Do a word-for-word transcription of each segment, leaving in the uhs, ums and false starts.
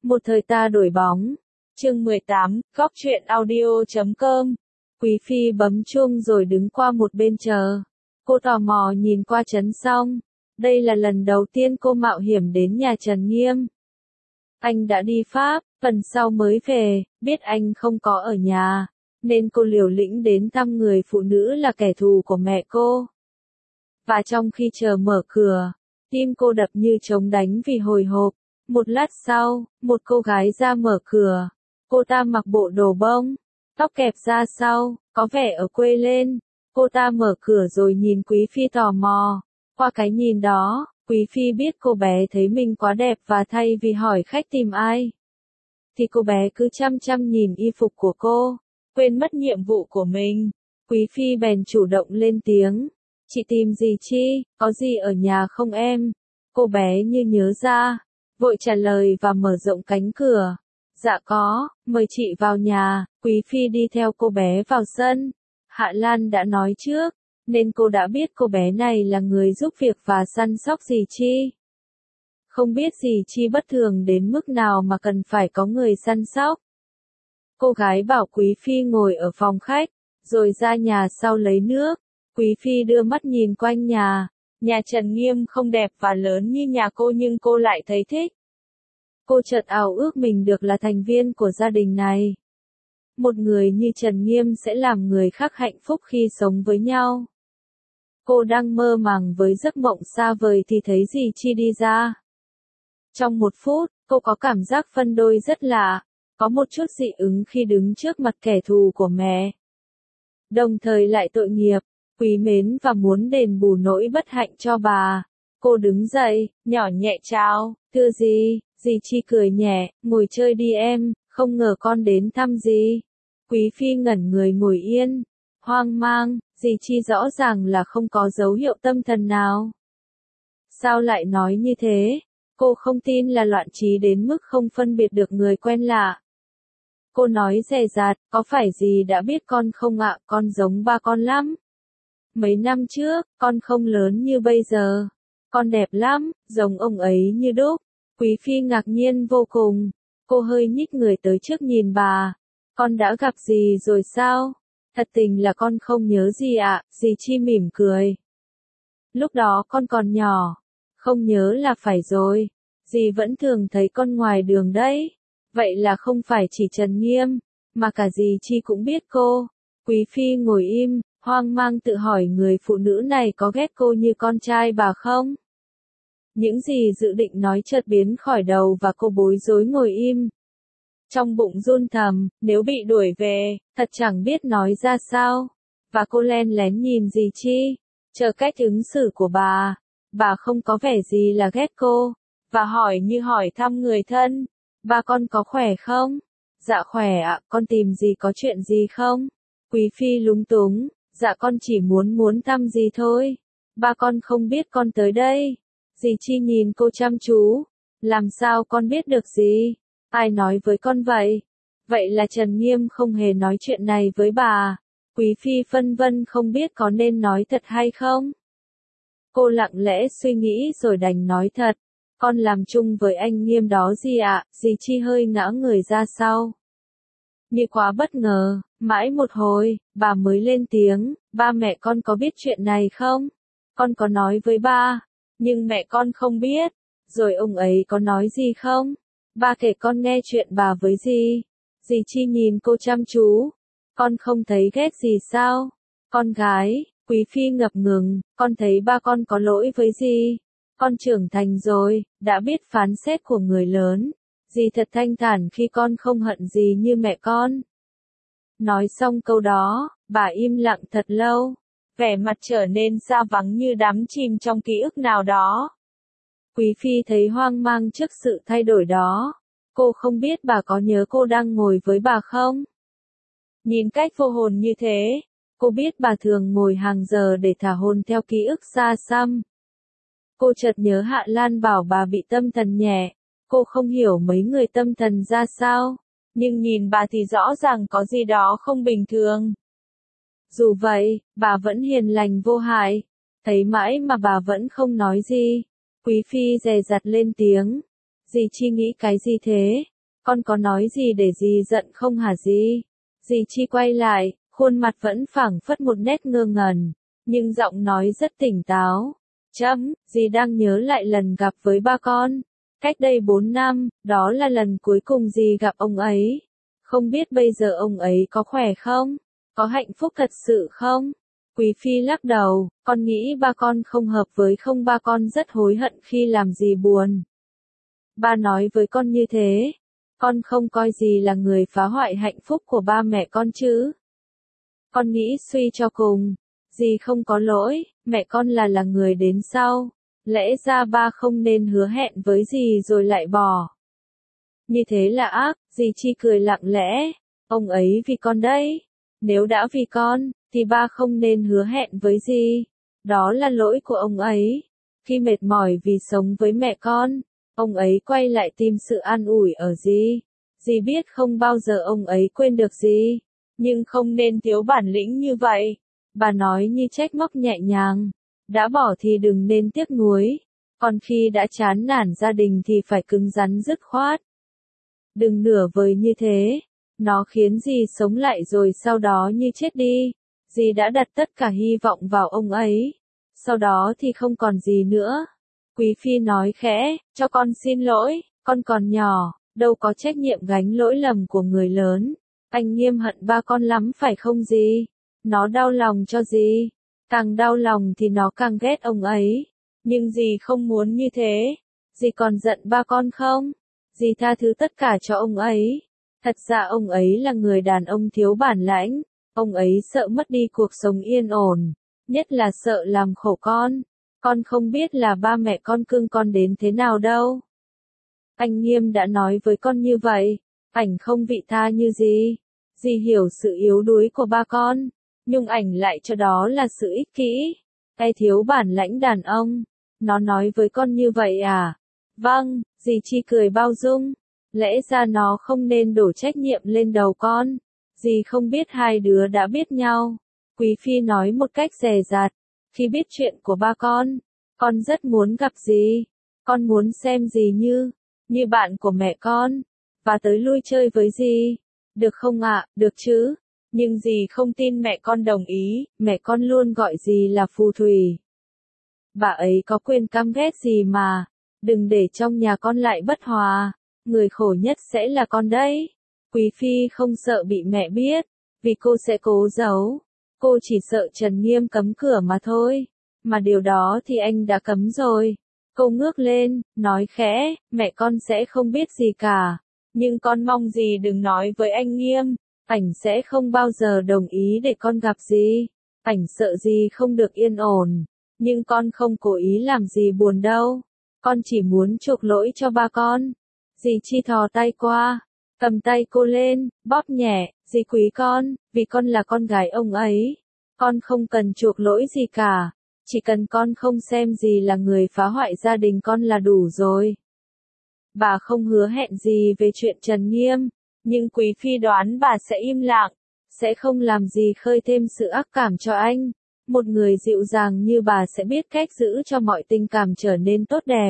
Một thời ta đổi bóng. Chương mười tám, góc truyện audio chấm com. Quý phi bấm chuông rồi đứng qua một bên chờ. Cô tò mò nhìn qua Trấn Song. Đây là lần đầu tiên cô mạo hiểm đến nhà Trần Nghiêm. Anh đã đi Pháp, phần sau mới về, biết anh không có ở nhà, nên cô liều lĩnh đến thăm người phụ nữ là kẻ thù của mẹ cô. Và trong khi chờ mở cửa, tim cô đập như trống đánh vì hồi hộp. Một lát sau, một cô gái ra mở cửa. Cô ta mặc bộ đồ bông, tóc kẹp ra sau, có vẻ ở quê lên. Cô ta mở cửa rồi nhìn Quý phi tò mò. Qua cái nhìn đó, Quý phi biết cô bé thấy mình quá đẹp và thay vì hỏi khách tìm ai, thì cô bé cứ chăm chăm nhìn y phục của cô, quên mất nhiệm vụ của mình. Quý phi bèn chủ động lên tiếng. Chị tìm gì chi, có gì ở nhà không em? Cô bé như nhớ ra, vội trả lời và mở rộng cánh cửa. Dạ có, mời chị vào nhà. Quý phi đi theo cô bé vào sân. Hạ Lan đã nói trước, nên cô đã biết cô bé này là người giúp việc và săn sóc dì Chi. Không biết dì Chi bất thường đến mức nào mà cần phải có người săn sóc. Cô gái bảo Quý phi ngồi ở phòng khách, rồi ra nhà sau lấy nước. Quý phi đưa mắt nhìn quanh nhà. Nhà Trần Nghiêm không đẹp và lớn như nhà cô nhưng cô lại thấy thích. Cô chợt ảo ước mình được là thành viên của gia đình này. Một người như Trần Nghiêm sẽ làm người khác hạnh phúc khi sống với nhau. Cô đang mơ màng với giấc mộng xa vời thì thấy dì Chi đi ra. Trong một phút, cô có cảm giác phân đôi rất lạ, có một chút dị ứng khi đứng trước mặt kẻ thù của mẹ. Đồng thời lại tội nghiệp, quý mến và muốn đền bù nỗi bất hạnh cho bà. Cô đứng dậy, nhỏ nhẹ chào, thưa dì. Dì Chi cười nhẹ, ngồi chơi đi em, không ngờ con đến thăm dì. Quý phi ngẩn người ngồi yên, hoang mang, dì Chi rõ ràng là không có dấu hiệu tâm thần nào. Sao lại nói như thế? Cô không tin là loạn trí đến mức không phân biệt được người quen lạ. Cô nói dè dặt, có phải dì đã biết con không ạ, con giống ba con lắm. Mấy năm trước, con không lớn như bây giờ. Con đẹp lắm, giống ông ấy như đúc. Quý phi ngạc nhiên vô cùng. Cô hơi nhích người tới trước nhìn bà. Con đã gặp dì rồi sao? Thật tình là con không nhớ gì ạ, dì Chi mỉm cười. Lúc đó con còn nhỏ. Không nhớ là phải rồi. Dì vẫn thường thấy con ngoài đường đấy. Vậy là không phải chỉ Trần Nghiêm, mà cả dì Chi cũng biết cô. Quý phi ngồi im, hoang mang tự hỏi người phụ nữ này có ghét cô như con trai bà không? Những gì dự định nói chợt biến khỏi đầu và cô bối rối ngồi im. Trong bụng run thầm, nếu bị đuổi về, thật chẳng biết nói ra sao. Và cô len lén nhìn dì Chi, chờ cách ứng xử của bà. Bà không có vẻ gì là ghét cô, và hỏi như hỏi thăm người thân. Ba con có khỏe không? Dạ khỏe ạ, con tìm dì có chuyện gì không? Quý phi lúng túng, dạ con chỉ muốn muốn thăm dì thôi. Ba con không biết con tới đây. Dì Chi nhìn cô chăm chú. Làm sao con biết được gì? Ai nói với con vậy? Vậy là Trần Nghiêm không hề nói chuyện này với bà. Quý phi phân vân không biết có nên nói thật hay không. Cô lặng lẽ suy nghĩ rồi đành nói thật. Con làm chung với anh Nghiêm đó gì ạ? Dì Chi hơi ngã người ra sau. Như quá bất ngờ, mãi một hồi, bà mới lên tiếng. Ba mẹ con có biết chuyện này không? Con có nói với ba. Nhưng mẹ con không biết. Rồi ông ấy có nói gì không? Ba kể con nghe chuyện bà với dì. Dì Chi nhìn cô chăm chú. Con không thấy ghét gì sao? Con gái, Quý phi ngập ngừng, con thấy ba con có lỗi với dì. Con trưởng thành rồi, đã biết phán xét của người lớn. Dì thật thanh thản khi con không hận gì như mẹ con. Nói xong câu đó, bà im lặng thật lâu. Vẻ mặt trở nên xa vắng như đắm chìm trong ký ức nào đó. Quý phi thấy hoang mang trước sự thay đổi đó. Cô không biết bà có nhớ cô đang ngồi với bà không? Nhìn cách vô hồn như thế, cô biết bà thường ngồi hàng giờ để thả hồn theo ký ức xa xăm. Cô chợt nhớ Hạ Lan bảo bà bị tâm thần nhẹ. Cô không hiểu mấy người tâm thần ra sao, nhưng nhìn bà thì rõ ràng có gì đó không bình thường. Dù vậy, bà vẫn hiền lành vô hại. Thấy mãi mà bà vẫn không nói gì. Quý phi dè dặt lên tiếng. Dì Chi nghĩ cái gì thế? con có nói gì để dì giận không hả dì? Dì Chi quay lại, khuôn mặt vẫn phảng phất một nét ngơ ngẩn, nhưng giọng nói rất tỉnh táo. Chấm, dì đang nhớ lại lần gặp với ba con. Cách đây bốn năm, đó là lần cuối cùng dì gặp ông ấy. Không biết bây giờ ông ấy có khỏe không? Có hạnh phúc thật sự không? Quý phi lắc đầu, con nghĩ ba con không hợp với không ba con rất hối hận khi làm dì buồn. Ba nói với con như thế, con không coi dì là người phá hoại hạnh phúc của ba mẹ con chứ. Con nghĩ suy cho cùng, dì không có lỗi, mẹ con là là người đến sau. Lẽ ra ba không nên hứa hẹn với dì rồi lại bỏ. Như thế là ác, dì Chi cười lặng lẽ, ông ấy vì con đấy. Nếu đã vì con, thì ba không nên hứa hẹn với dì. Đó là lỗi của ông ấy. Khi mệt mỏi vì sống với mẹ con, ông ấy quay lại tìm sự an ủi ở dì. Dì biết không bao giờ ông ấy quên được dì, nhưng không nên thiếu bản lĩnh như vậy. Bà nói như trách móc nhẹ nhàng. Đã bỏ thì đừng nên tiếc nuối, còn khi đã chán nản gia đình thì phải cứng rắn dứt khoát. Đừng nửa vời như thế, nó khiến dì sống lại rồi sau đó như chết đi. Dì đã đặt tất cả hy vọng vào ông ấy, sau đó thì không còn gì nữa. Quý phi nói khẽ, cho con xin lỗi, con còn nhỏ, đâu có trách nhiệm gánh lỗi lầm của người lớn. Anh Nghiêm hận ba con lắm phải không dì? Nó đau lòng cho dì. Càng đau lòng thì nó càng ghét ông ấy. Nhưng dì không muốn như thế. Dì còn giận ba con không? Dì tha thứ tất cả cho ông ấy. Thật ra ông ấy là người đàn ông thiếu bản lãnh. Ông ấy sợ mất đi cuộc sống yên ổn. Nhất là sợ làm khổ con. Con không biết là ba mẹ con cưng con đến thế nào đâu. Anh Nghiêm đã nói với con như vậy. Ảnh không vị tha như gì. Dì hiểu sự yếu đuối của ba con. Nhưng ảnh lại cho đó là sự ích kỷ, cái thiếu bản lãnh đàn ông. Nó nói với con như vậy à? Vâng, dì Chi cười bao dung. Lẽ ra nó không nên đổ trách nhiệm lên đầu con. Dì không biết hai đứa đã biết nhau. Quý phi nói một cách dè dặt. Khi biết chuyện của ba con, con rất muốn gặp dì. Con muốn xem dì như, như bạn của mẹ con, và tới lui chơi với dì. Được không ạ? Được chứ? Nhưng dì không tin mẹ con đồng ý, mẹ con luôn gọi dì là phù thủy. Bà ấy có quyền căm ghét dì mà, đừng để trong nhà con lại bất hòa, người khổ nhất sẽ là con đấy. Quý phi không sợ bị mẹ biết, vì cô sẽ cố giấu, cô chỉ sợ Trần Nghiêm cấm cửa mà thôi, mà điều đó thì anh đã cấm rồi. Cô ngước lên, nói khẽ, mẹ con sẽ không biết gì cả, nhưng con mong dì đừng nói với anh Nghiêm. Ảnh sẽ không bao giờ đồng ý để con gặp dì. Ảnh sợ dì không được yên ổn. Nhưng con không cố ý làm dì buồn đâu. Con chỉ muốn chuộc lỗi cho ba con. Dì Chi thò tay qua, cầm tay cô lên, bóp nhẹ, dì quý con, vì con là con gái ông ấy. Con không cần chuộc lỗi gì cả. Chỉ cần con không xem dì là người phá hoại gia đình con là đủ rồi. Bà không hứa hẹn gì về chuyện Trần Nghiêm. Nhưng quý phi đoán bà sẽ im lặng, sẽ không làm gì khơi thêm sự ác cảm cho anh. Một người dịu dàng như bà sẽ biết cách giữ cho mọi tình cảm trở nên tốt đẹp.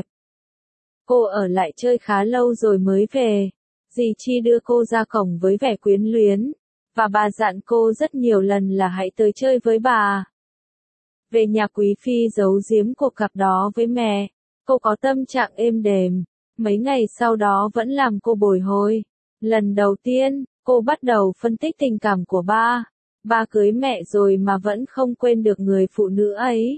Cô ở lại chơi khá lâu rồi mới về. Dì Chi đưa cô ra cổng với vẻ quyến luyến, và bà dặn cô rất nhiều lần là hãy tới chơi với bà. Về nhà quý phi giấu giếm cuộc gặp đó với mẹ, cô có tâm trạng êm đềm, mấy ngày sau đó vẫn làm cô bồi hồi. Lần đầu tiên, cô bắt đầu phân tích tình cảm của ba. Ba cưới mẹ rồi mà vẫn không quên được người phụ nữ ấy.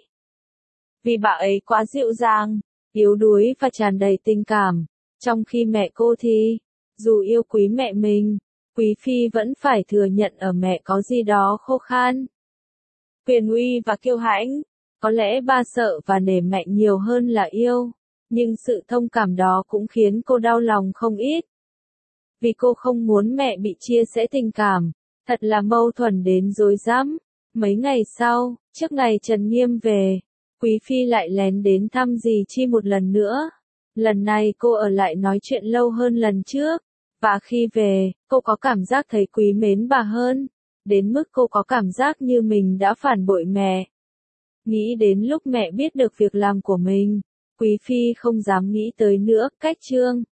Vì bà ấy quá dịu dàng, yếu đuối và tràn đầy tình cảm. Trong khi mẹ cô thì, dù yêu quý mẹ mình, quý phi vẫn phải thừa nhận ở mẹ có gì đó khô khan. Quyền uy và kiêu hãnh. Có lẽ ba sợ và nể mẹ nhiều hơn là yêu. Nhưng sự thông cảm đó cũng khiến cô đau lòng không ít. Vì cô không muốn mẹ bị chia sẻ tình cảm. Thật là mâu thuẫn đến rối rắm. Mấy ngày sau, trước ngày Trần Nghiêm về, quý phi lại lén đến thăm dì Chi một lần nữa. Lần này cô ở lại nói chuyện lâu hơn lần trước. Và khi về, cô có cảm giác thấy quý mến bà hơn. Đến mức cô có cảm giác như mình đã phản bội mẹ. Nghĩ đến lúc mẹ biết được việc làm của mình, quý phi không dám nghĩ tới nữa. Cách chương